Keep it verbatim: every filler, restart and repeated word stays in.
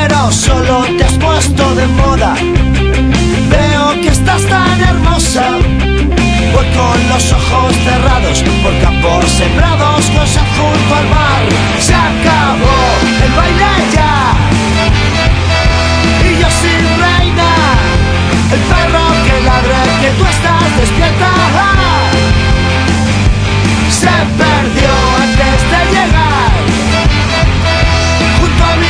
pero solo te has puesto de moda. Veo que estás tan hermosa